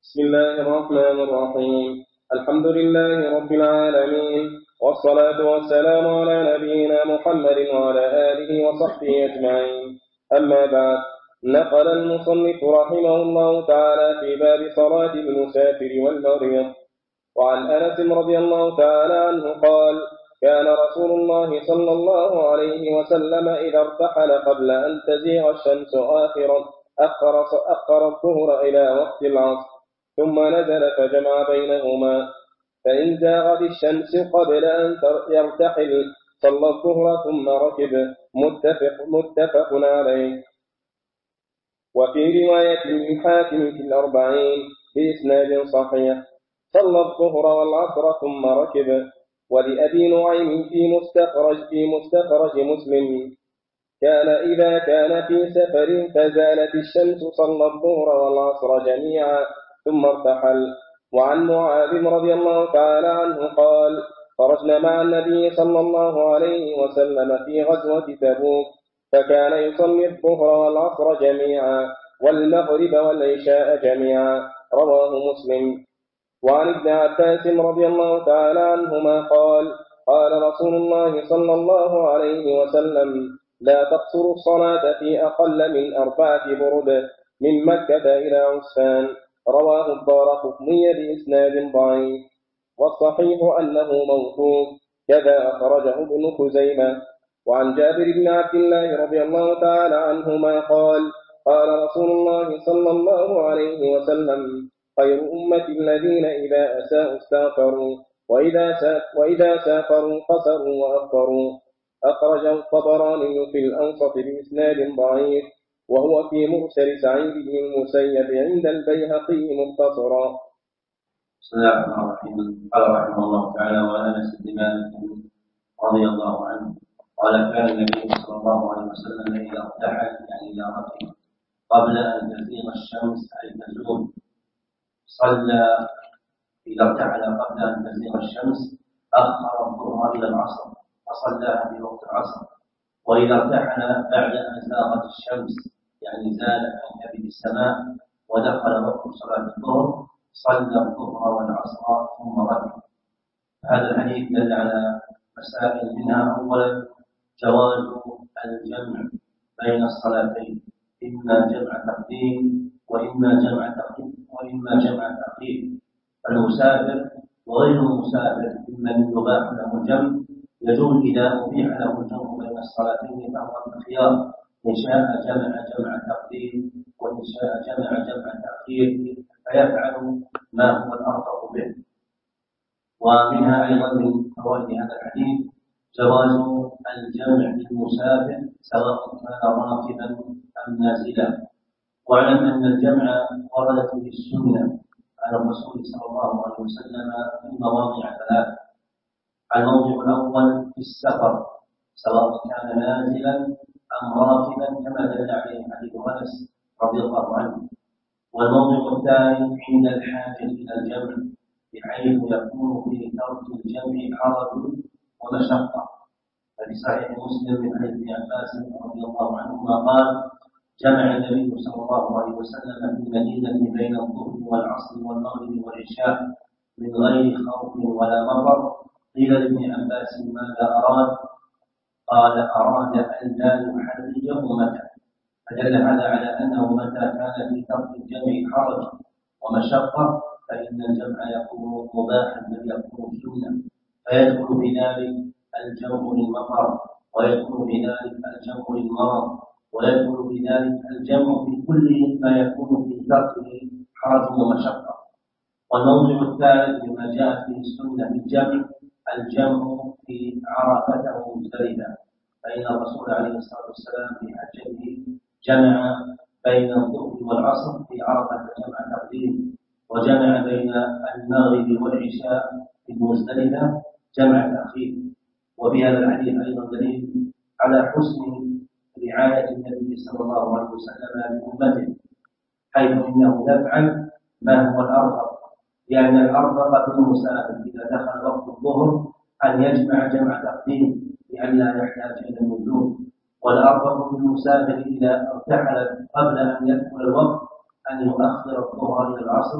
بسم الله الرحمن الرحيم. الحمد لله رب العالمين، والصلاة والسلام على نبينا محمد وعلى آله وصحبه أجمعين. أما بعد، نقل المصنف رحمه الله تعالى في باب صلاة المسافر والمريض وعن أنس رضي الله تعالى عنه قال: كان رسول الله صلى الله عليه وسلم إذا ارتحل قبل أن تزيغ الشمس أخر الظهر إلى وقت العصر، ثم نزل فجمع بينهما، فإن زاغت الشمس قبل أن يرتحل صلى الظهر ثم ركب. متفق عليه. وفي رواية للحاكم في الأربعين بإسناد صحيح: صلى الظهر والعصر ثم ركب. ولأبي نعيم في مستخرج مسلم: كان إذا كان في سفر فزالت الشمس صلى الظهر والعصر جميعا ثم ارتحل. وعن معاذ رضي الله تعالى عنه قال: خرجنا مع النبي صلى الله عليه وسلم في غزوة تبوك، فكان يصلي الظهر والعصر جميعا والمغرب والعشاء جميعا. رواه مسلم. وعن ابن عباس رضي الله تعالى عنهما قال: قال رسول الله صلى الله عليه وسلم: لا تقصروا الصلاة في أقل من 4 برد من مكة إلى عسفان. رواه الدارقطني بإسناد ضعيف، والصحيح أنه موثوق، كذا أخرجه ابن خزيمة. وعن جابر بن عبد الله رضي الله تعالى عنهما قال: قال رسول الله صلى الله عليه وسلم: خير أمة الذين إذا أساءوا استغفروا، وإذا سافروا قصروا وأفطروا. أخرجه الطبراني في الأوسط بإسناد ضعيف، وهو في مرسل سعيد بن المسيب عند البيهقي مختصرا. بسم الله الرحمن الرحيم. قال رحمه الله تعالى: وعن أنس بن مالك رضي الله عنه قال: كان النبي صلى الله عليه وسلم إذا ارتحل يعني إذا ركب قبل أن تزيغ الشمس أي تزول صلى. إذا ارتحل قبل أن تزيغ الشمس أخر الظهر إلى العصر فصلاها في وقت العصر. وإذا ارتحل بعد أن زاغت الشمس يعني زالت عن كبد السماء ودخل وقت صلاة الظهر صلى الظهر والعصر ثم ركب. هذا الحديث دل على مسائل، منها أولا جواز الجمع بين الصلاتين، إما جمع تقديم وإما جمع تأخير. المسافر وغير المسافر ممن يباح له الجمع يجوز إذا أبيح له الجمع بين الصلاتين فهو الخيار، إن شاء جمع تقديم وإن شاء جمع تأخير، فيفعل ما هو الأرفق به. ومنها أيضا من فوائد هذا الحديث جواز الجمع للمسافر سواء كان راكبا أم نازلا. واعلم أن الجمع وردت به السنة عن الرسول صلى الله عليه وسلم في مواضع 3. الموضع الأول في السفر سواء كان نازلا أم راكبا كما دل عليه حديث أنس رضي الله عنه. والموضع الثاني عند الحاجة إلى الجمع بحيث يكون في ترك الجمع حرج ومشقة. ففي صحيح مسلم من حديث ابن عباس رضي الله عنهما قال: جمع النبي صلى الله عليه وسلم في المدينة بين الظهر والعصر والمغرب والعشاء من غير خوف ولا مطر. قيل لابن عباس: ماذا أراد؟ قال: أراد أن لا يحرجه متى. فدل هذا على أنه متى كان في ترك الجمع حرج ومشقة فإن الجمع يكون مباحا بل يكون سنة، فيدخل بذلك الجمع للمطر، ويدخل بذلك الجمع للمرض، ويدخل بذلك الجمع في كل ما يكون في تركه حرج ومشقة. والموضع الثالث مما جاءت به السنة بالجمع الجمع في عرفة ومزدلفة، فإن الرسول عليه الصلاة والسلام في حجته جمع بين الظهر والعصر في عرفة جمع تقديم، وجمع بين المغرب والعشاء في مزدلفة جمع تأخير. وفي هذا الحديث أيضا دليل على حسن رعاية النبي صلى الله عليه وسلم لأمته، حيث إنه يفعل ما هو الأرفق، لأن الأرفق بالمسافر إذا دخل وقت الظهر أن يجمع جمع تقديم لئلا يحتاج إلى النزول، والأرفق بالمسافر إذا ارتحل قبل أن يدخل الوقت أن يؤخر الظهر إلى العصر،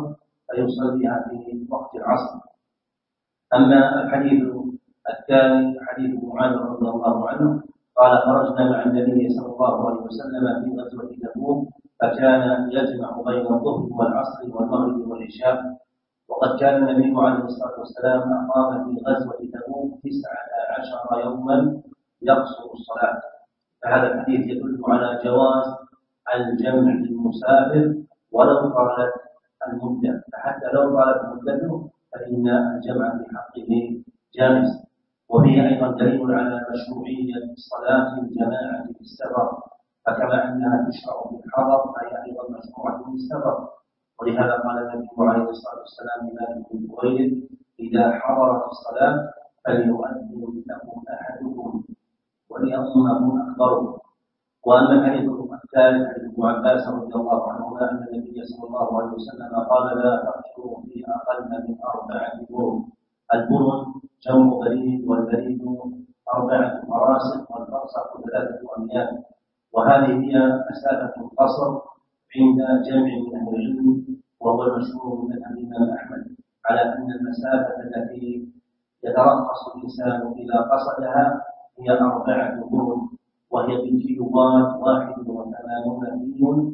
فيصليها في وقت العصر. أما الحديث الثاني حديث معاذ رضي الله عنه قال خرجنا مع النبي صلى الله عليه وسلم في غزوة تبوك فكان يجمع بين الظهر والعصر والمغرب والعشاء، وقد كان النبي عليه الصلاة والسلام أقام في غزوة تبوك 19 يوما يقصر الصلاة. فهذا الحديث يدل على جواز الجمع للمسافر ولو طالت المدة، فحتى لو طالت مدته فإن الجمع في حقه جائز. وفيه أيضا دليل على مشروعية صلاة الجماعة في السفر، فكما أنها تشرع في الحضر فهي أيضا مشروعة في السفر. ولهذا قال النبي عليه الصلاة والسلام لمالك بن خويلد إذا حضرت الصلاة فليؤذن لكم أحدكم وليؤمكم أكبركم. وأما الحديث الثالث حديث ابن عباس رضي الله عنهما أن النبي صلى الله عليه وسلم قال لا تقصروا في أقل من 4 برد. البرد جمع بريد، والبريد 4 فراسخ، والفرسخ 3 أميال. وهذه هي مسافة القصر عند جمع من أهل العلم، وهو المشهور من الإمام أحمد على أن المسافة التي يترخص الإنسان إذا قصدها هي 4 برد، وهي بالكيلوات 81 كيلو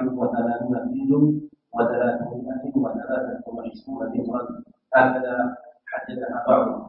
و323 مترا، هكذا حددها بعضهم.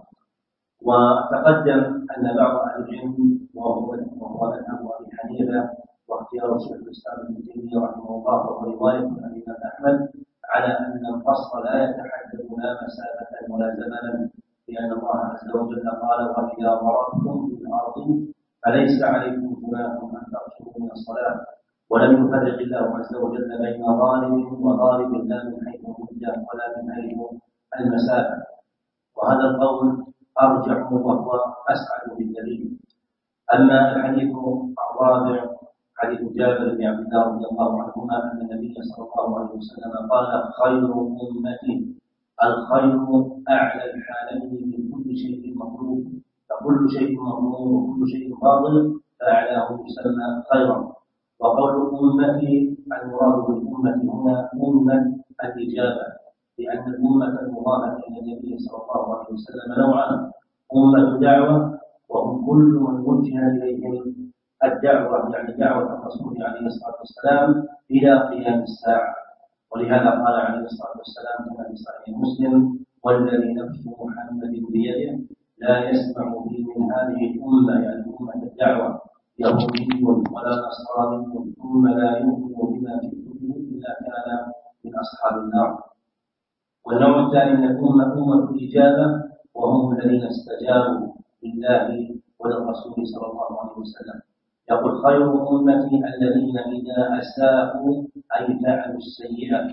وتقدم أن بعض أهل العلم وهو مذهب أبي حنيفة واختيار شيخ الإسلام ابن تيمية رحمه الله ورواية عن الإمام أحمد على أن القصر لا يتحدد لا مسافة ولا زمنا، لأن الله عز وجل قال وإذا ضربتم في الأرض فليس عليكم جناح أن تقصروا من الصلاة. ولم يفرق الله عز وجل بين ظالم وظالم لا من حيث المدة ولا من حيث المسافة، وهذا القول أرجح وهو أسعد بالدليل. أما الحديث الرابع حديث جابر بن عبد الله رضي الله عنهما أن النبي صلى الله عليه وسلم قال خير أمتي الخير أعلى الحالين من كل شيء مطلوب، فكل شيء مطلوب وكل شيء فاضل فأعلاه يسمى خيرا. وقول أمتي المراد بالأمة هنا أمة الإجابة، لأن الأمة المضافة إلى النبي صلى الله عليه وسلم نوعان: أمة دعوة وهم كل من وجه إليهم الدعوة، يعني دعوة الرسول عليه الصلاة والسلام إلى قيام الساعة. ولهذا قال عليه الصلاة والسلام كما في صحيح مسلم والذي نفس محمد بيده لا يسمع بي من هذه الأمة، يعني أمة الدعوة، يهودي ولا نصراني ثم لا يؤمن بما جئت به إلا كان من أصحاب النار. والنوع الثاني من الأمة أمة الإجابة، وهم الذين استجابوا لله وللرسول صلى الله عليه وسلم. يقول خير أمتي الذين إذا أساءوا أي فعلوا السيئة،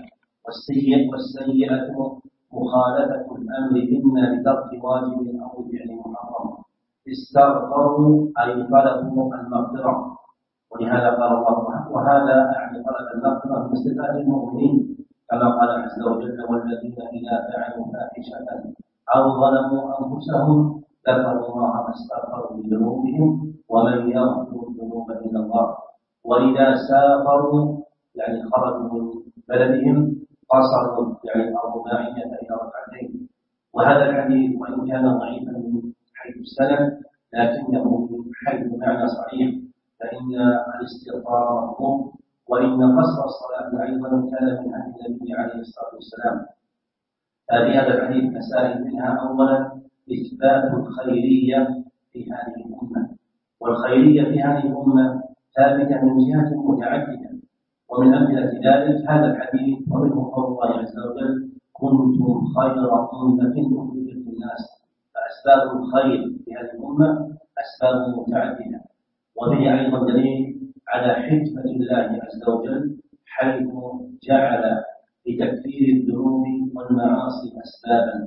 والسيئة مخالفة الأمر إما بترك واجب أو فعل محرم، استغفروا أي طلبوا المغفرة. ولهذا قال الله وهذا يعني طلب المغفرة من صفات المؤمنين، كما قال عز وجل والذين إذا فعلوا فاحشة أو ظلموا أنفسهم ذكروا الله فاستغفروا لذنوبهم ومن يغفر الذنوب إلا الله. وإذا سافروا يعني خرجوا من بلدهم قصروا يعني الرباعية إلى 2. وهذا الحديث وإن كان ضعيفا من حيث السند لكنه من حيث معنى صحيح، فإن الاستغفار مطلوب، وإن قصر الصلاة أيضا كان من هدي النبي عليه الصلاة والسلام. هذه هذا الحديث مسائل منها أولا إثبات الخيرية في هذه الأمة، والخيرية في هذه الأمة ثابتة من جهات متعددة، ومن أمثلة ذلك هذا الحديث ومنه قول الله عز وجل كنتم خير أمة أخرجت للناس. فأسباب الخير في هذه الأمة أسباب متعددة. وفيه أيضا دليل على حكمة الله عز وجل حيث جعل لتكفير الذنوب والمعاصي أسبابا.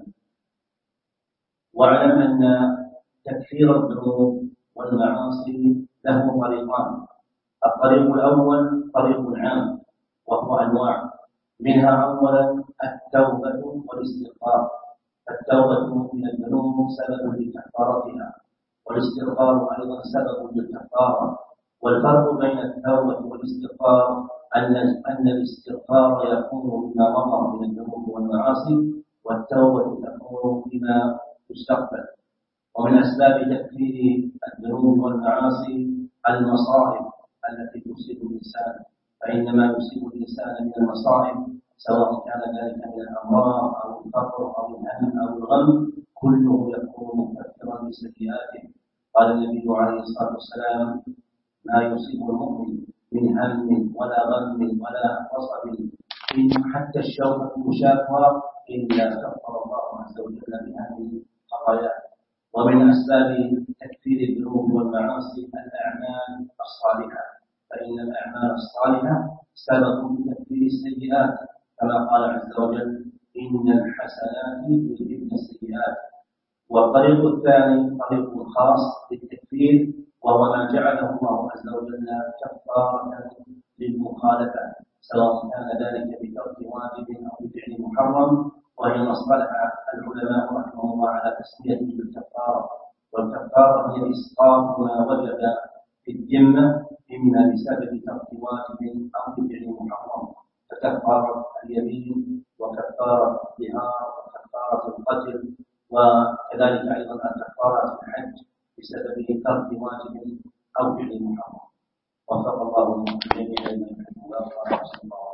واعلم أن تكفير الذنوب والمعاصي له طريقان: الطريق الأول طريق عام وهو أنواع، منها أولا التوبة والاستغفار. التوبة من الذنوب سبب لكفارتها، والاستغفار أيضا سبب للكفارة. والفرق بين التوبة والاستغفار أن الاستغفار يكون بما مضى من الذنوب والمعاصي والمعاصي، والتوبة تكون فيما يستقبل. ومن أسباب تكفير الذنوب والمعاصي المصائب التي تصيب الإنسان، فإنما يصيب الإنسان من المصائب سواء كان ذلك من الأمراض أو الفقر أو الهم أو الغم كله يكون مكفرا لسيئاته. قال النبي عليه الصلاة والسلام: ما يصيب المؤمن من هم ولا غم ولا وصب إن حتى الشوكة مشاقة إلا كفر الله عز وجل بها من خطاياه. ومن أسباب تكفير الذنوب والمعاصي الأعمال الصالحة، فإن الأعمال الصالحة سبب لتكفير السيئات، كما قال عز وجل: إن الحسنات يذهبن السيئات. والطريق الثاني طريق خاص للتكفير، وهو ما جعله الله عز وجل كفارة للمخالفة، سواء كان ذلك بترك واجب أو بفعل محرم، وهي ما اصطلح العلماء رحمهم الله على تسميته بالكفارة. والكفارة هي إسقاط ما وجب في الذمة إما بسبب ترك واجب أو بفعل محرم، ككفارة اليمين وكفارة الظهار وكفارة القتل، وكذلك أيضا كفارة الحج بسبب ترك واجب أو فعل محرم. وفق الله الجميع لما يحب الله.